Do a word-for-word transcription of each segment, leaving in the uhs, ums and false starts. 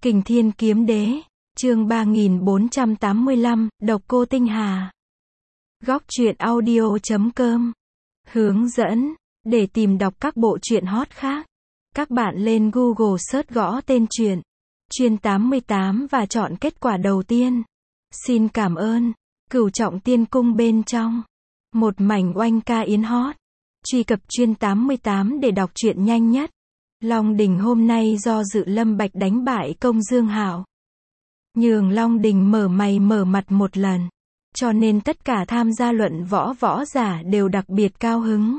Kình Thiên Kiếm Đế, chương ba nghìn bốn trăm tám mươi lăm, Độc Cô Tinh Hà. Góc truyện audio chấm com. Hướng dẫn, để tìm đọc các bộ truyện hot khác, các bạn lên Google search gõ tên truyện, Chuyên tám mươi tám và chọn kết quả đầu tiên. Xin cảm ơn. Cửu Trọng Tiên Cung bên trong. Một mảnh oanh ca yến hót. Truy cập Chuyên tám mươi tám để đọc truyện nhanh nhất. Long Đình hôm nay do dự Lâm Bạch đánh bại Công Dương Hạo, nhường Long Đình mở mày mở mặt một lần, cho nên tất cả tham gia luận võ võ giả đều đặc biệt cao hứng.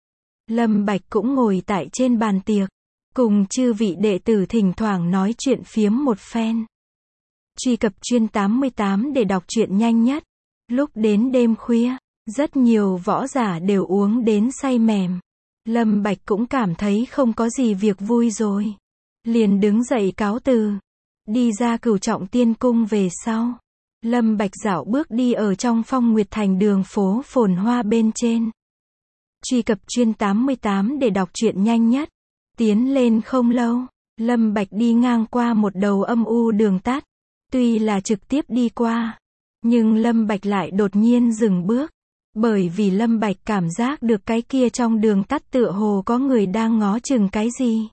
Lâm Bạch cũng ngồi tại trên bàn tiệc, cùng chư vị đệ tử thỉnh thoảng nói chuyện phiếm một phen. Truy cập Chuyên tám mươi tám để đọc truyện nhanh nhất. Lúc đến đêm khuya, rất nhiều võ giả đều uống đến say mềm. Lâm Bạch cũng cảm thấy không có gì việc vui rồi, liền đứng dậy cáo từ, đi ra Cửu Trọng Tiên Cung. Về sau, Lâm Bạch dạo bước đi ở trong Phong Nguyệt Thành đường phố phồn hoa bên trên. Truy cập Chuyên tám mươi tám để đọc truyện nhanh nhất. Tiến lên không lâu, Lâm Bạch đi ngang qua một đầu âm u đường tắt. Tuy là trực tiếp đi qua, nhưng Lâm Bạch lại đột nhiên dừng bước, bởi vì Lâm Bạch cảm giác được cái kia trong đường tắt tựa hồ có người đang ngó chừng cái gì.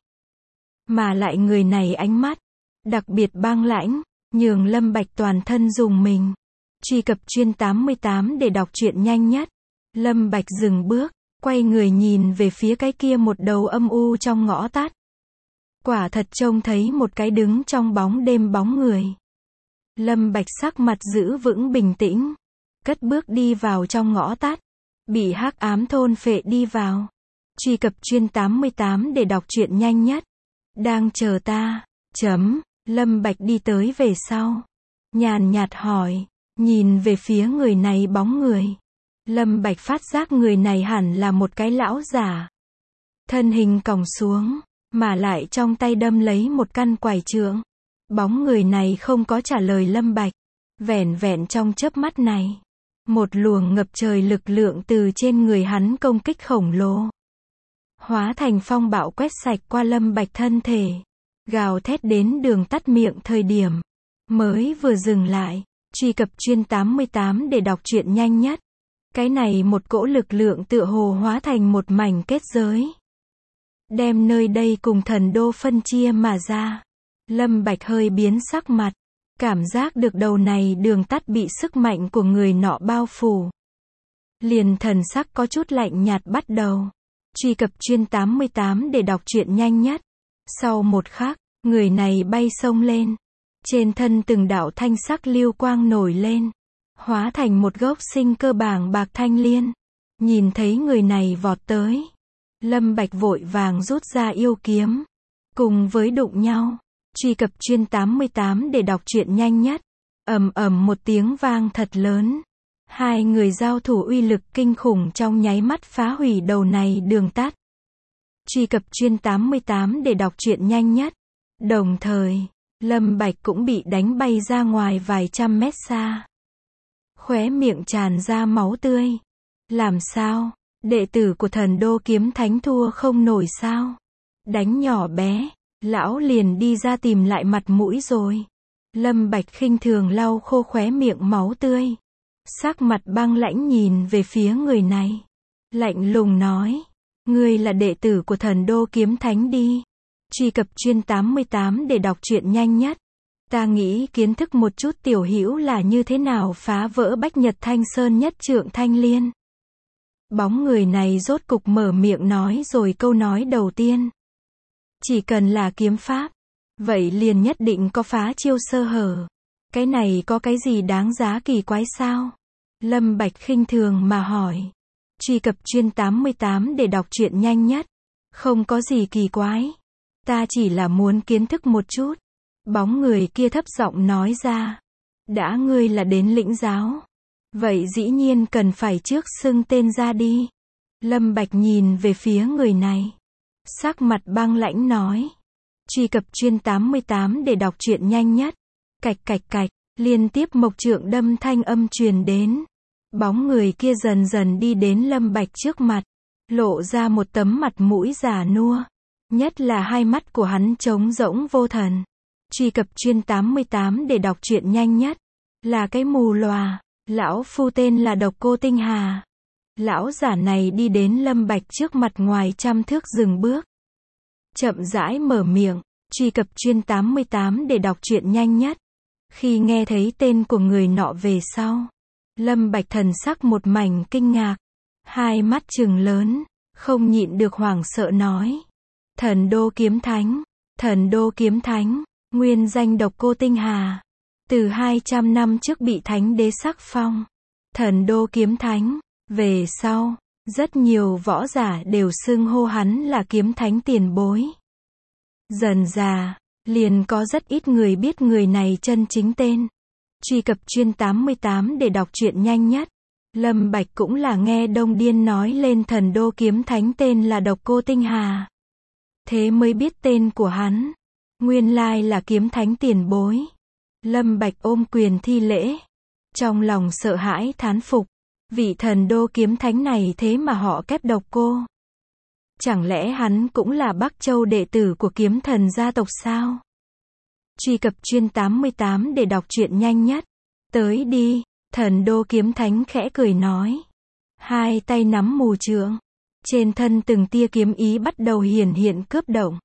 Mà lại người này ánh mắt đặc biệt băng lãnh, nhường Lâm Bạch toàn thân rùng mình. Truy cập Chuyên tám mươi tám để đọc truyện nhanh nhất. Lâm Bạch dừng bước, quay người nhìn về phía cái kia một đầu âm u trong ngõ tắt. Quả thật trông thấy một cái đứng trong bóng đêm bóng người. Lâm Bạch sắc mặt giữ vững bình tĩnh, cất bước đi vào trong ngõ tắt, bị hắc ám thôn phệ đi vào. Truy cập Chuyên tám mươi tám để đọc truyện nhanh nhất. Đang chờ ta, chấm, Lâm Bạch đi tới về sau, nhàn nhạt hỏi, nhìn về phía người này bóng người. Lâm Bạch phát giác người này hẳn là một cái lão giả. Thân hình còng xuống, mà lại trong tay đâm lấy một căn quải trượng. Bóng người này không có trả lời Lâm Bạch, vẻn vẹn trong chớp mắt này, một luồng ngập trời lực lượng từ trên người hắn công kích khổng lồ, hóa thành phong bạo quét sạch qua Lâm Bạch thân thể, gào thét đến đường tắt miệng. Thời điểm mới vừa dừng lại, truy cập Chuyên tám mươi tám để đọc truyện nhanh nhất. Cái này một cỗ lực lượng tựa hồ hóa thành một mảnh kết giới, đem nơi đây cùng thần đô phân chia mà ra. Lâm Bạch hơi biến sắc mặt, cảm giác được đầu này đường tắt bị sức mạnh của người nọ bao phủ, liền thần sắc có chút lạnh nhạt bắt đầu. Truy cập Chuyên tám mươi tám để đọc truyện nhanh nhất. Sau một khắc, người này bay xông lên, trên thân từng đạo thanh sắc lưu quang nổi lên, hóa thành một gốc sinh cơ bàng bạc thanh liên. Nhìn thấy người này vọt tới, Lâm Bạch vội vàng rút ra yêu kiếm, cùng với đụng nhau. Truy cập Chuyên tám mươi tám để đọc truyện nhanh nhất. Ầm ầm một tiếng vang thật lớn, hai người giao thủ uy lực kinh khủng trong nháy mắt phá hủy đầu này đường tắt. Truy cập Chuyên tám mươi tám để đọc truyện nhanh nhất. Đồng thời, Lâm Bạch cũng bị đánh bay ra ngoài vài trăm mét xa, khóe miệng tràn ra máu tươi. Làm sao? Đệ tử của Thần Đô Kiếm Thánh thua không nổi sao? Đánh nhỏ bé, lão liền đi ra tìm lại mặt mũi rồi. Lâm Bạch khinh thường lau khô khóe miệng máu tươi, sắc mặt băng lãnh nhìn về phía người này, lạnh lùng nói, ngươi là đệ tử của Thần Đô Kiếm Thánh đi. Truy cập Chuyên tám mươi tám để đọc truyện nhanh nhất. Ta nghĩ kiến thức một chút tiểu hữu là như thế nào phá vỡ Bách Nhật Thanh Sơn nhất trượng thanh liên. Bóng người này rốt cục mở miệng nói rồi câu nói đầu tiên. Chỉ cần là kiếm pháp, vậy liền nhất định có phá chiêu sơ hở. Cái này có cái gì đáng giá kỳ quái sao? Lâm Bạch khinh thường mà hỏi. Truy cập Chuyên tám mươi tám để đọc truyện nhanh nhất. Không có gì kỳ quái, ta chỉ là muốn kiến thức một chút. Bóng người kia thấp giọng nói ra. Đã ngươi là đến lĩnh giáo, vậy dĩ nhiên cần phải trước xưng tên ra đi. Lâm Bạch nhìn về phía người này, sắc mặt băng lãnh nói. Truy cập Chuyên tám mươi tám để đọc truyện nhanh nhất. Cạch cạch cạch, liên tiếp mộc trượng đâm thanh âm truyền đến. Bóng người kia dần dần đi đến Lâm Bạch trước mặt, lộ ra một tấm mặt mũi già nua, nhất là hai mắt của hắn trống rỗng vô thần. Truy cập chuyên tám mươi tám để đọc truyện nhanh nhất. Là cái mù lòa. Lão phu tên là Độc Cô Tinh Hà. Lão giả này đi đến Lâm Bạch trước mặt ngoài trăm thước dừng bước. Chậm rãi mở miệng. Truy cập chuyên tám mươi tám để đọc truyện nhanh nhất. Khi nghe thấy tên của người nọ về sau, Lâm Bạch thần sắc một mảnh kinh ngạc. Hai mắt trừng lớn, không nhịn được hoảng sợ nói. Thần Đô Kiếm Thánh. Thần Đô Kiếm Thánh, nguyên danh Độc Cô Tinh Hà. Từ hai trăm năm trước bị Thánh Đế sắc phong. Thần Đô Kiếm Thánh. Về sau, rất nhiều võ giả đều xưng hô hắn là Kiếm Thánh tiền bối. Dần dà, liền có rất ít người biết người này chân chính tên. Truy cập chuyên tám mươi tám để đọc truyện nhanh nhất. Lâm Bạch cũng là nghe Đông Điên nói lên Thần Đô Kiếm Thánh tên là Độc Cô Tinh Hà. Thế mới biết tên của hắn. Nguyên lai là Kiếm Thánh tiền bối. Lâm Bạch ôm quyền thi lễ. Trong lòng sợ hãi thán phục. Vị Thần Đô Kiếm Thánh này thế mà họ kép Độc Cô. Chẳng lẽ hắn cũng là Bắc Châu đệ tử của Kiếm Thần gia tộc sao? Truy cập chuyên tám mươi tám để đọc truyện nhanh nhất. Tới đi. Thần Đô Kiếm Thánh khẽ cười nói. Hai tay nắm mù trượng. Trên thân từng tia kiếm ý bắt đầu hiển hiện cướp động.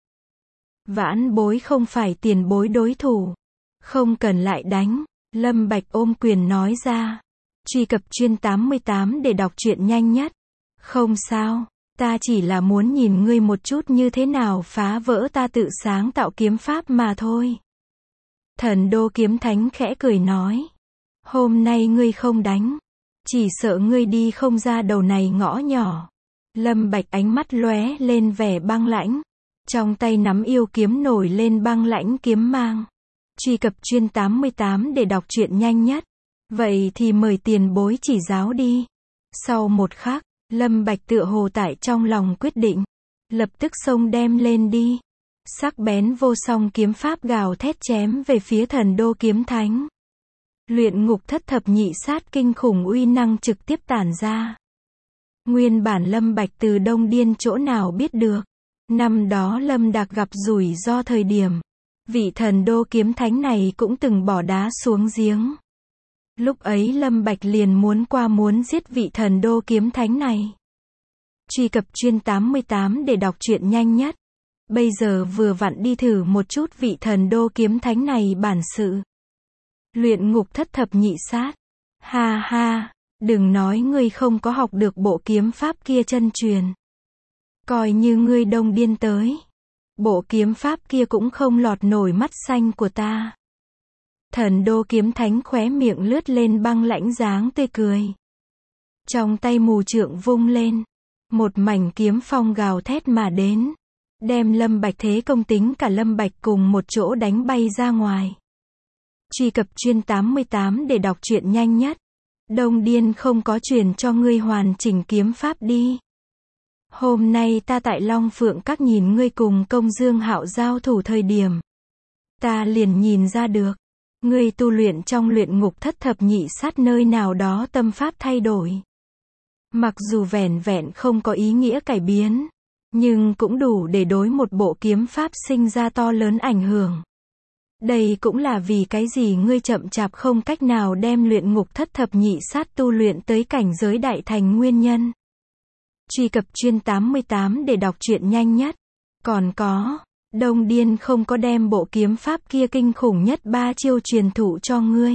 Vãn bối không phải tiền bối đối thủ. Không cần lại đánh. Lâm Bạch ôm quyền nói ra. Truy cập chuyên tám mươi tám để đọc truyện nhanh nhất. Không sao, ta chỉ là muốn nhìn ngươi một chút như thế nào phá vỡ ta tự sáng tạo kiếm pháp mà thôi. Thần Đô Kiếm Thánh khẽ cười nói. Hôm nay ngươi không đánh. Chỉ sợ ngươi đi không ra đầu này ngõ nhỏ. Lâm Bạch ánh mắt lóe lên vẻ băng lãnh. Trong tay nắm yêu kiếm nổi lên băng lãnh kiếm mang. Truy cập chuyên tám mươi tám để đọc truyện nhanh nhất. Vậy thì mời tiền bối chỉ giáo đi. Sau một khắc, Lâm Bạch tựa hồ tại trong lòng quyết định. Lập tức xông đem lên đi. Sắc bén vô song kiếm pháp gào thét chém về phía Thần Đô Kiếm Thánh. Luyện ngục thất thập nhị sát kinh khủng uy năng trực tiếp tản ra. Nguyên bản Lâm Bạch từ Đông Điên chỗ nào biết được. Năm đó Lâm Đạc gặp rủi ro thời điểm. Vị Thần Đô Kiếm Thánh này cũng từng bỏ đá xuống giếng. Lúc ấy Lâm Bạch liền muốn qua muốn giết vị Thần Đô Kiếm Thánh này. Truy cập chuyên tám mươi tám để đọc truyện nhanh nhất. Bây giờ vừa vặn đi thử một chút vị Thần Đô Kiếm Thánh này bản sự. Luyện ngục thất thập nhị sát. Ha ha, đừng nói ngươi không có học được bộ kiếm pháp kia chân truyền. Coi như ngươi Đông Điên tới. Bộ kiếm pháp kia cũng không lọt nổi mắt xanh của ta. Thần Đô Kiếm Thánh khóe miệng lướt lên băng lãnh dáng tươi cười. Trong tay mù trượng vung lên. Một mảnh kiếm phong gào thét mà đến. Đem Lâm Bạch thế công tính cả Lâm Bạch cùng một chỗ đánh bay ra ngoài. Truy cập chuyên tám mươi tám để đọc truyện nhanh nhất. Đông Điên không có truyền cho ngươi hoàn chỉnh kiếm pháp đi. Hôm nay ta tại Long Phượng Các nhìn ngươi cùng Công Dương Hạo giao thủ thời điểm. Ta liền nhìn ra được. Ngươi tu luyện trong luyện ngục thất thập nhị sát nơi nào đó tâm pháp thay đổi. Mặc dù vẻn vẹn không có ý nghĩa cải biến. Nhưng cũng đủ để đối một bộ kiếm pháp sinh ra to lớn ảnh hưởng. Đây cũng là vì cái gì ngươi chậm chạp không cách nào đem luyện ngục thất thập nhị sát tu luyện tới cảnh giới đại thành nguyên nhân. Truy cập chuyên tám mươi tám để đọc truyện nhanh nhất. Còn có, Đông Điên không có đem bộ kiếm pháp kia kinh khủng nhất ba chiêu truyền thụ cho ngươi.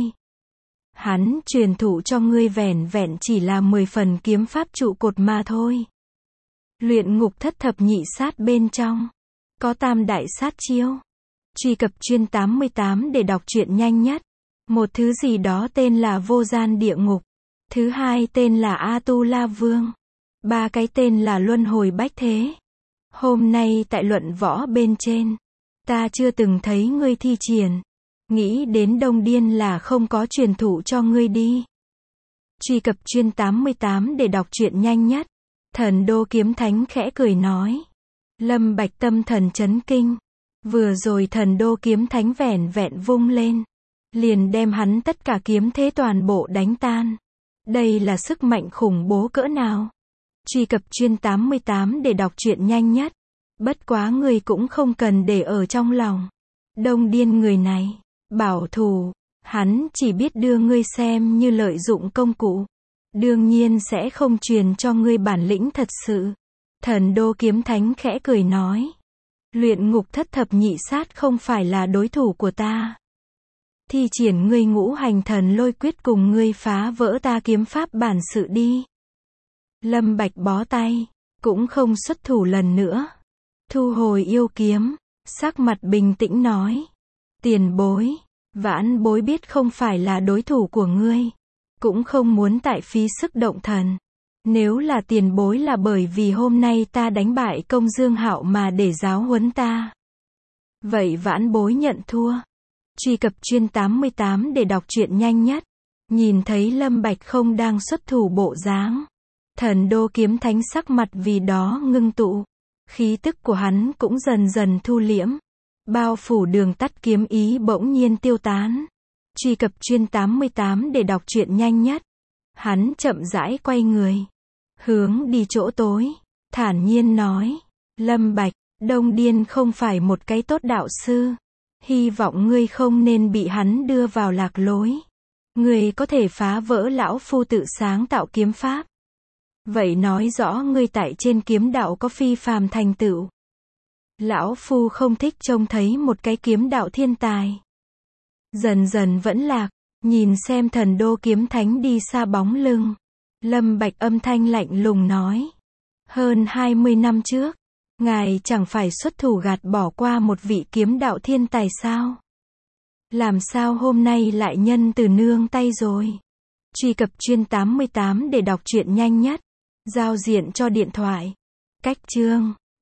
Hắn truyền thụ cho ngươi vẻn vẹn chỉ là mười phần kiếm pháp trụ cột mà thôi. Luyện ngục thất thập nhị sát bên trong có tam đại sát chiêu. Truy cập chuyên tám mươi tám để đọc truyện nhanh nhất. Một thứ gì đó tên là Vô Gian Địa Ngục. Thứ hai tên là A Tu La Vương. Ba cái tên là Luân Hồi Bách Thế. Hôm nay tại luận võ bên trên, ta chưa từng thấy ngươi thi triển. Nghĩ đến Đông Điên là không có truyền thụ cho ngươi đi. Truy cập chuyên tám mươi tám để đọc truyện nhanh nhất. Thần Đô Kiếm Thánh khẽ cười nói. Lâm Bạch tâm thần chấn kinh. Vừa rồi Thần Đô Kiếm Thánh vẻn vẹn vung lên. Liền đem hắn tất cả kiếm thế toàn bộ đánh tan. Đây là sức mạnh khủng bố cỡ nào. Truy cập chuyên tám mươi tám để đọc truyện nhanh nhất. Bất quá ngươi cũng không cần để ở trong lòng. Đông Điên người này, bảo thủ, hắn chỉ biết đưa ngươi xem như lợi dụng công cụ. Đương nhiên sẽ không truyền cho ngươi bản lĩnh thật sự. Thần Đô Kiếm Thánh khẽ cười nói. Luyện ngục thất thập nhị sát không phải là đối thủ của ta. Thi triển ngươi ngũ hành thần lôi quyết cùng ngươi phá vỡ ta kiếm pháp bản sự đi. Lâm Bạch bó tay, cũng không xuất thủ lần nữa. Thu hồi yêu kiếm, sắc mặt bình tĩnh nói. Tiền bối, vãn bối biết không phải là đối thủ của ngươi. Cũng không muốn tại phí sức động thần. Nếu là tiền bối là bởi vì hôm nay ta đánh bại Công Dương Hạo mà để giáo huấn ta. Vậy vãn bối nhận thua. Truy cập chuyên tám mươi tám để đọc truyện nhanh nhất. Nhìn thấy Lâm Bạch không đang xuất thủ bộ dáng. Thần Đô Kiếm Thánh sắc mặt vì đó ngưng tụ. Khí tức của hắn cũng dần dần thu liễm. Bao phủ đường tắt kiếm ý bỗng nhiên tiêu tán. Truy cập chuyên tám mươi tám để đọc truyện nhanh nhất. Hắn chậm rãi quay người. Hướng đi chỗ tối. Thản nhiên nói. Lâm Bạch, Đông Điên không phải một cái tốt đạo sư. Hy vọng ngươi không nên bị hắn đưa vào lạc lối. Ngươi có thể phá vỡ lão phu tự sáng tạo kiếm pháp. Vậy nói rõ ngươi tại trên kiếm đạo có phi phàm thành tựu. Lão phu không thích trông thấy một cái kiếm đạo thiên tài. Dần dần vẫn lạc, nhìn xem Thần Đô Kiếm Thánh đi xa bóng lưng. Lâm Bạch âm thanh lạnh lùng nói. Hơn hai mươi năm trước, ngài chẳng phải xuất thủ gạt bỏ qua một vị kiếm đạo thiên tài sao? Làm sao hôm nay lại nhân từ nương tay rồi? Truy cập chuyên tám mươi tám để đọc truyện nhanh nhất. Giao diện cho điện thoại. Cách chương